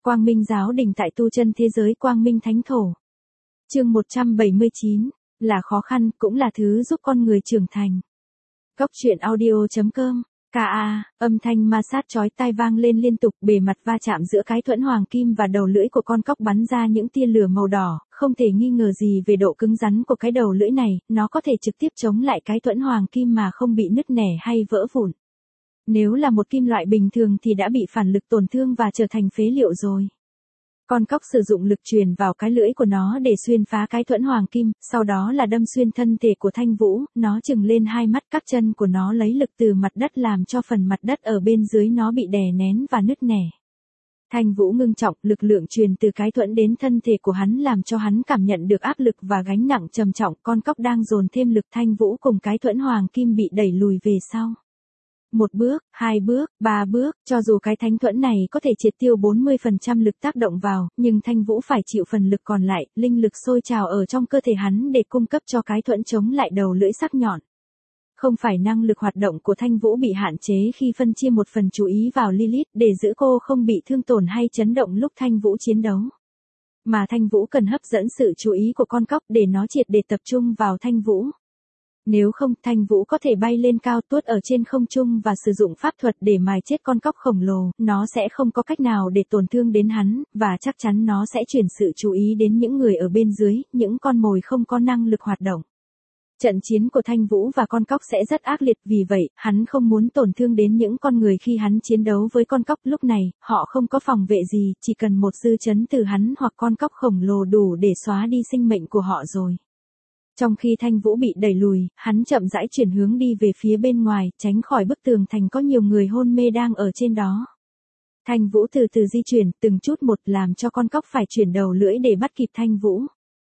Quang Minh giáo đình tại tu chân thế giới Quang Minh Thánh Thổ. Chương 179, là khó khăn cũng là thứ giúp con người trưởng thành. Góc truyện audio.com. Âm thanh ma sát chói tai vang lên liên tục, bề mặt va chạm giữa cái thuẫn hoàng kim và đầu lưỡi của con cóc bắn ra những tia lửa màu đỏ, không thể nghi ngờ gì về độ cứng rắn của cái đầu lưỡi này, nó có thể trực tiếp chống lại cái thuẫn hoàng kim mà không bị nứt nẻ hay vỡ vụn. Nếu là một kim loại bình thường thì đã bị phản lực tổn thương và trở thành phế liệu rồi. Con cóc sử dụng lực truyền vào cái lưỡi của nó để xuyên phá cái thuẫn hoàng kim, sau đó là đâm xuyên thân thể của Thanh Vũ, nó trừng lên hai mắt, các chân của nó lấy lực từ mặt đất làm cho phần mặt đất ở bên dưới nó bị đè nén và nứt nẻ. Thanh Vũ ngưng trọng, lực lượng truyền từ cái thuẫn đến thân thể của hắn làm cho hắn cảm nhận được áp lực và gánh nặng trầm trọng, con cóc đang dồn thêm lực. Thanh Vũ cùng cái thuẫn hoàng kim bị đẩy lùi về sau. Một bước, hai bước, ba bước, cho dù cái thánh thuẫn này có thể triệt tiêu 40% lực tác động vào, nhưng Thanh Vũ phải chịu phần lực còn lại, linh lực sôi trào ở trong cơ thể hắn để cung cấp cho cái thuẫn chống lại đầu lưỡi sắc nhọn. Không phải năng lực hoạt động của Thanh Vũ bị hạn chế khi phân chia một phần chú ý vào Lilith để giữ cô không bị thương tổn hay chấn động lúc Thanh Vũ chiến đấu. Mà Thanh Vũ cần hấp dẫn sự chú ý của con cóc để nó triệt để tập trung vào Thanh Vũ. Nếu không, Thanh Vũ có thể bay lên cao tuốt ở trên không trung và sử dụng pháp thuật để mài chết con cóc khổng lồ, nó sẽ không có cách nào để tổn thương đến hắn, và chắc chắn nó sẽ chuyển sự chú ý đến những người ở bên dưới, những con mồi không có năng lực hoạt động. Trận chiến của Thanh Vũ và con cóc sẽ rất ác liệt, vì vậy, hắn không muốn tổn thương đến những con người khi hắn chiến đấu với con cóc. Lúc này, họ không có phòng vệ gì, chỉ cần một dư chấn từ hắn hoặc con cóc khổng lồ đủ để xóa đi sinh mệnh của họ rồi. Trong khi Thanh Vũ bị đẩy lùi, hắn chậm rãi chuyển hướng đi về phía bên ngoài, tránh khỏi bức tường thành có nhiều người hôn mê đang ở trên đó. Thanh Vũ từ từ di chuyển, từng chút một, làm cho con cóc phải chuyển đầu lưỡi để bắt kịp Thanh Vũ.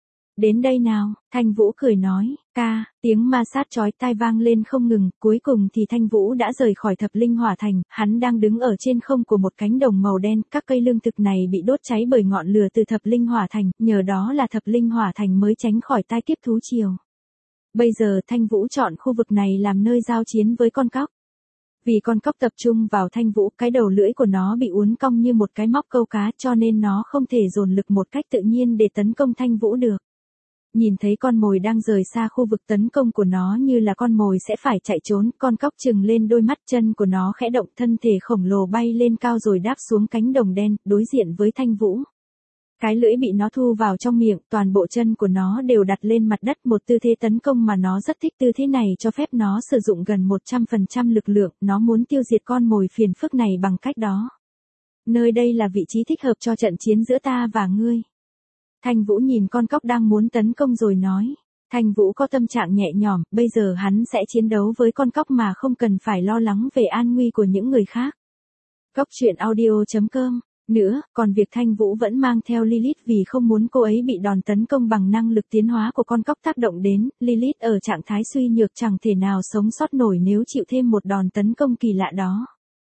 Đến đây nào, Thanh Vũ cười nói, tiếng ma sát chói tai vang lên không ngừng, cuối cùng thì Thanh Vũ đã rời khỏi Thập Linh Hỏa Thành, hắn đang đứng ở trên không của một cánh đồng màu đen, các cây lương thực này bị đốt cháy bởi ngọn lửa từ Thập Linh Hỏa Thành, nhờ đó là Thập Linh Hỏa Thành mới tránh khỏi tai kiếp thú triều. Bây giờ Thanh Vũ chọn khu vực này làm nơi giao chiến với con cóc. Vì con cóc tập trung vào Thanh Vũ, cái đầu lưỡi của nó bị uốn cong như một cái móc câu cá, cho nên nó không thể dồn lực một cách tự nhiên để tấn công Thanh Vũ được. Nhìn thấy con mồi đang rời xa khu vực tấn công của nó như là con mồi sẽ phải chạy trốn, con cóc trừng lên đôi mắt, chân của nó khẽ động, thân thể khổng lồ bay lên cao rồi đáp xuống cánh đồng đen, đối diện với Thanh Vũ. Cái lưỡi bị nó thu vào trong miệng, toàn bộ chân của nó đều đặt lên mặt đất, một tư thế tấn công mà nó rất thích. Tư thế này cho phép nó sử dụng gần 100% lực lượng, nó muốn tiêu diệt con mồi phiền phức này bằng cách đó. Nơi đây là vị trí thích hợp cho trận chiến giữa ta và ngươi. Thanh Vũ nhìn con cóc đang muốn tấn công rồi nói. Thanh Vũ có tâm trạng nhẹ nhõm, bây giờ hắn sẽ chiến đấu với con cóc mà không cần phải lo lắng về an nguy của những người khác. Góc truyện audio.com. Nữa, còn việc Thanh Vũ vẫn mang theo Lilith vì không muốn cô ấy bị đòn tấn công bằng năng lực tiến hóa của con cóc tác động đến. Lilith ở trạng thái suy nhược chẳng thể nào sống sót nổi nếu chịu thêm một đòn tấn công kỳ lạ đó.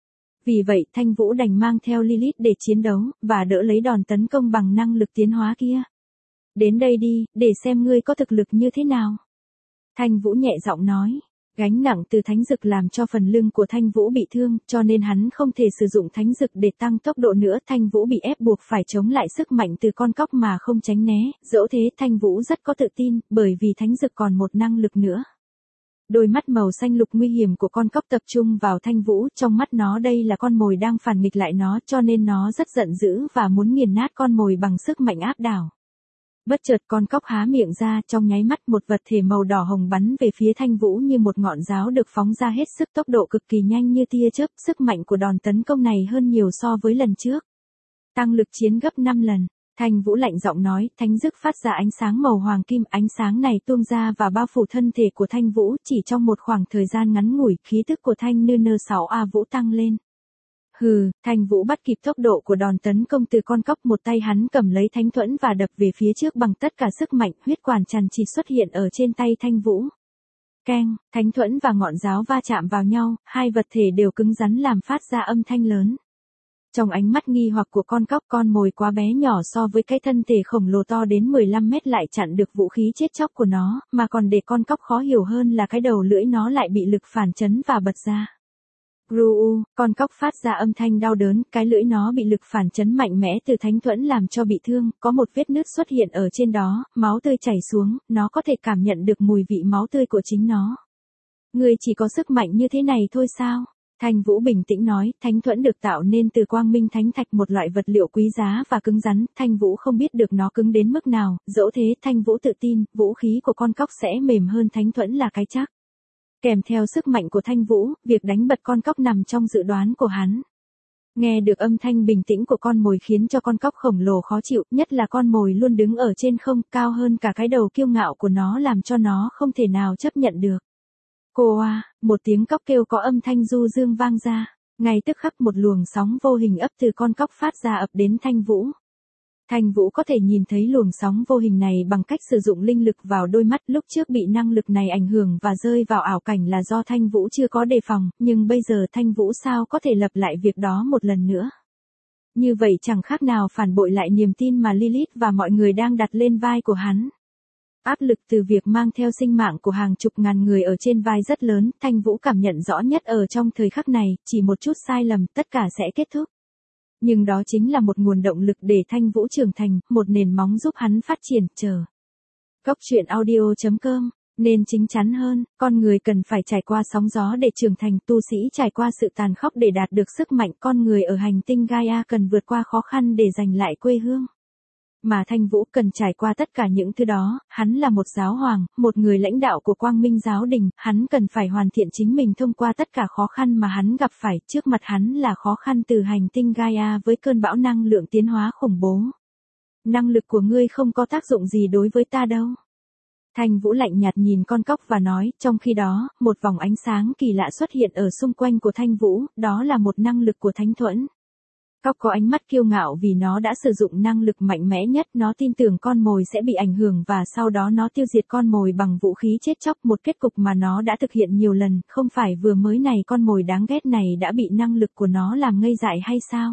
Vì vậy, Thanh Vũ đành mang theo Lilith để chiến đấu, và đỡ lấy đòn tấn công bằng năng lực tiến hóa kia. Đến đây đi, để xem ngươi có thực lực như thế nào. Thanh Vũ nhẹ giọng nói. Gánh nặng từ thánh dực làm cho phần lưng của Thanh Vũ bị thương, cho nên hắn không thể sử dụng thánh dực để tăng tốc độ nữa. Thanh Vũ bị ép buộc phải chống lại sức mạnh từ con cóc mà không tránh né. Dẫu thế, Thanh Vũ rất có tự tin, bởi vì thánh dực còn một năng lực nữa. Đôi mắt màu xanh lục nguy hiểm của con cóc tập trung vào Thanh Vũ, trong mắt nó đây là con mồi đang phản nghịch lại nó, cho nên nó rất giận dữ và muốn nghiền nát con mồi bằng sức mạnh áp đảo. Bất chợt con cóc há miệng ra, trong nháy mắt một vật thể màu đỏ hồng bắn về phía Thanh Vũ như một ngọn giáo được phóng ra hết sức, tốc độ cực kỳ nhanh như tia chớp. Sức mạnh của đòn tấn công này hơn nhiều so với lần trước. Tăng lực chiến gấp 5 lần. Thanh Vũ lạnh giọng nói, thánh dực phát ra ánh sáng màu hoàng kim, ánh sáng này tuôn ra và bao phủ thân thể của Thanh Vũ, chỉ trong một khoảng thời gian ngắn ngủi, khí tức của Thanh Nư 6A Vũ tăng lên. Thanh Vũ bắt kịp tốc độ của đòn tấn công từ con cóc, một tay hắn cầm lấy thánh thuẫn và đập về phía trước bằng tất cả sức mạnh, huyết quản tràn trì xuất hiện ở trên tay Thanh Vũ. Keng, thánh thuẫn và ngọn giáo va chạm vào nhau, hai vật thể đều cứng rắn làm phát ra âm thanh lớn. Trong ánh mắt nghi hoặc của con cóc, con mồi quá bé nhỏ so với cái thân thể khổng lồ to đến 15 mét lại chặn được vũ khí chết chóc của nó, mà còn để con cóc khó hiểu hơn là cái đầu lưỡi nó lại bị lực phản chấn và bật ra. Ru, con cóc phát ra âm thanh đau đớn, cái lưỡi nó bị lực phản chấn mạnh mẽ từ thánh thuẫn làm cho bị thương, có một vết nứt xuất hiện ở trên đó, máu tươi chảy xuống, nó có thể cảm nhận được mùi vị máu tươi của chính nó. Ngươi chỉ có sức mạnh như thế này thôi sao? Thanh Vũ bình tĩnh nói, thánh thuẫn được tạo nên từ quang minh thánh thạch, một loại vật liệu quý giá và cứng rắn, Thanh Vũ không biết được nó cứng đến mức nào, dẫu thế Thanh Vũ tự tin, vũ khí của con cóc sẽ mềm hơn thánh thuẫn là cái chắc. Kèm theo sức mạnh của Thanh Vũ, việc đánh bật con cóc nằm trong dự đoán của hắn. Nghe được âm thanh bình tĩnh của con mồi khiến cho con cóc khổng lồ khó chịu, nhất là con mồi luôn đứng ở trên không, cao hơn cả cái đầu kiêu ngạo của nó làm cho nó không thể nào chấp nhận được. Cô à, một tiếng cóc kêu có âm thanh du dương vang ra, ngay tức khắc một luồng sóng vô hình ấp từ con cóc phát ra ập đến Thanh Vũ. Thanh Vũ có thể nhìn thấy luồng sóng vô hình này bằng cách sử dụng linh lực vào đôi mắt, lúc trước bị năng lực này ảnh hưởng và rơi vào ảo cảnh là do Thanh Vũ chưa có đề phòng, nhưng bây giờ Thanh Vũ sao có thể lặp lại việc đó một lần nữa. Như vậy chẳng khác nào phản bội lại niềm tin mà Lilith và mọi người đang đặt lên vai của hắn. Áp lực từ việc mang theo sinh mạng của hàng chục ngàn người ở trên vai rất lớn, Thanh Vũ cảm nhận rõ nhất ở trong thời khắc này, chỉ một chút sai lầm, tất cả sẽ kết thúc. Nhưng đó chính là một nguồn động lực để Thanh Vũ trưởng thành, một nền móng giúp hắn phát triển, chờ. Góc truyện audio.com, nên chính chắn hơn, con người cần phải trải qua sóng gió để trưởng thành, tu sĩ trải qua sự tàn khốc để đạt được sức mạnh, con người ở hành tinh Gaia cần vượt qua khó khăn để giành lại quê hương. Mà Thanh Vũ cần trải qua tất cả những thứ đó, hắn là một giáo hoàng, một người lãnh đạo của Quang Minh giáo đình, hắn cần phải hoàn thiện chính mình thông qua tất cả khó khăn mà hắn gặp phải, trước mặt hắn là khó khăn từ hành tinh Gaia với cơn bão năng lượng tiến hóa khủng bố. Năng lực của ngươi không có tác dụng gì đối với ta đâu. Thanh Vũ lạnh nhạt nhìn con cóc và nói, trong khi đó, một vòng ánh sáng kỳ lạ xuất hiện ở xung quanh của Thanh Vũ, đó là một năng lực của thánh thuẫn. Cóc có ánh mắt kiêu ngạo vì nó đã sử dụng năng lực mạnh mẽ nhất, nó tin tưởng con mồi sẽ bị ảnh hưởng và sau đó nó tiêu diệt con mồi bằng vũ khí chết chóc, một kết cục mà nó đã thực hiện nhiều lần, không phải vừa mới này con mồi đáng ghét này đã bị năng lực của nó làm ngây dại hay sao?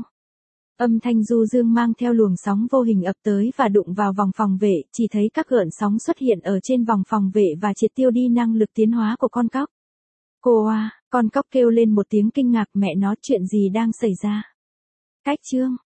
Âm thanh du dương mang theo luồng sóng vô hình ập tới và đụng vào vòng phòng vệ, chỉ thấy các gợn sóng xuất hiện ở trên vòng phòng vệ và triệt tiêu đi năng lực tiến hóa của con cóc. Cô à, con cóc kêu lên một tiếng kinh ngạc, mẹ nó, chuyện gì đang xảy ra? Cách chương